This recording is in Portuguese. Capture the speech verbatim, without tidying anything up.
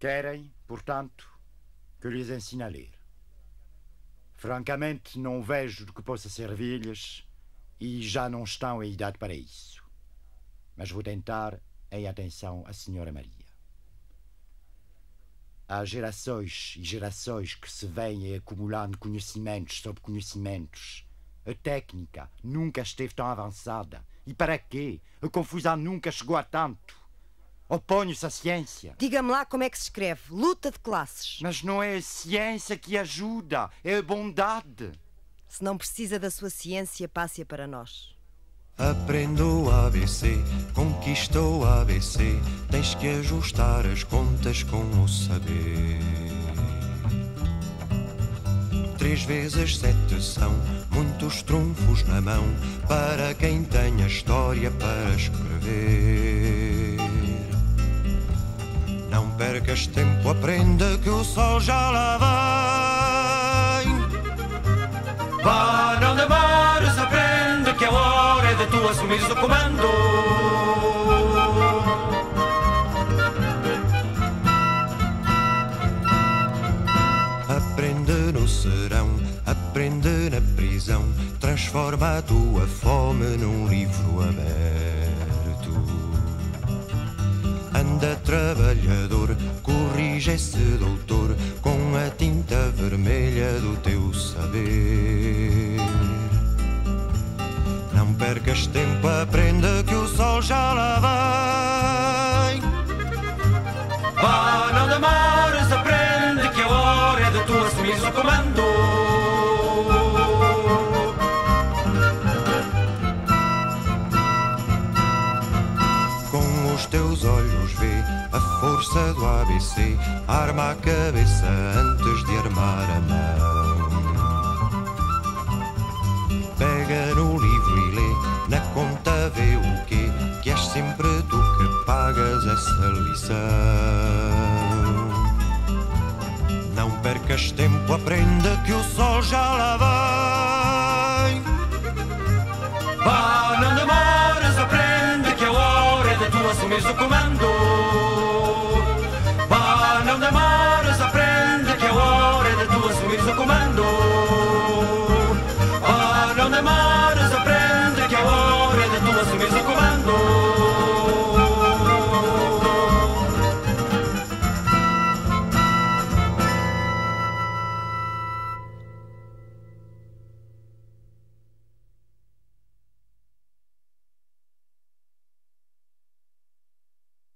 Querem, portanto, que eu lhes ensine a ler. Francamente, não vejo do que possa servir-lhes e já não estão em idade para isso. Mas vou tentar, em atenção à senhora Maria. Há gerações e gerações que se vêm acumulando conhecimentos sobre conhecimentos. A técnica nunca esteve tão avançada. E para quê? A confusão nunca chegou a tanto. Oponho-se à ciência. Diga-me lá como é que se escreve. Luta de classes. Mas não é a ciência que ajuda, é a bondade. Se não precisa da sua ciência, passe-a para nós. Aprendeu o A B C, conquistou o A B C. Tens que ajustar as contas com o saber. Três vezes sete são muitos trunfos na mão para quem tem a história para escrever. Não percas tempo, aprenda que o sol já lá vem. Vá, não demores, aprende que a hora é de tu assumires o comando. Aprende no serão, aprende na prisão, transforma a tua fome num livro aberto. Anda trabalhador, corrige esse doutor com a tinta vermelha do teu saber. Não percas tempo, aprenda que o sol já lá vem. Vá, não demores, aprende que a hora é de tu assumires o comando. Com os teus olhos vê a força do A B C, arma a cabeça antes de armar a mão. Pega no livro e lê, na conta vê o quê? Que és sempre tu que pagas essa lição. Não percas tempo, aprenda que o sol já lá vem. Vá, não demores, aprende que a hora é de tu assumires o comando.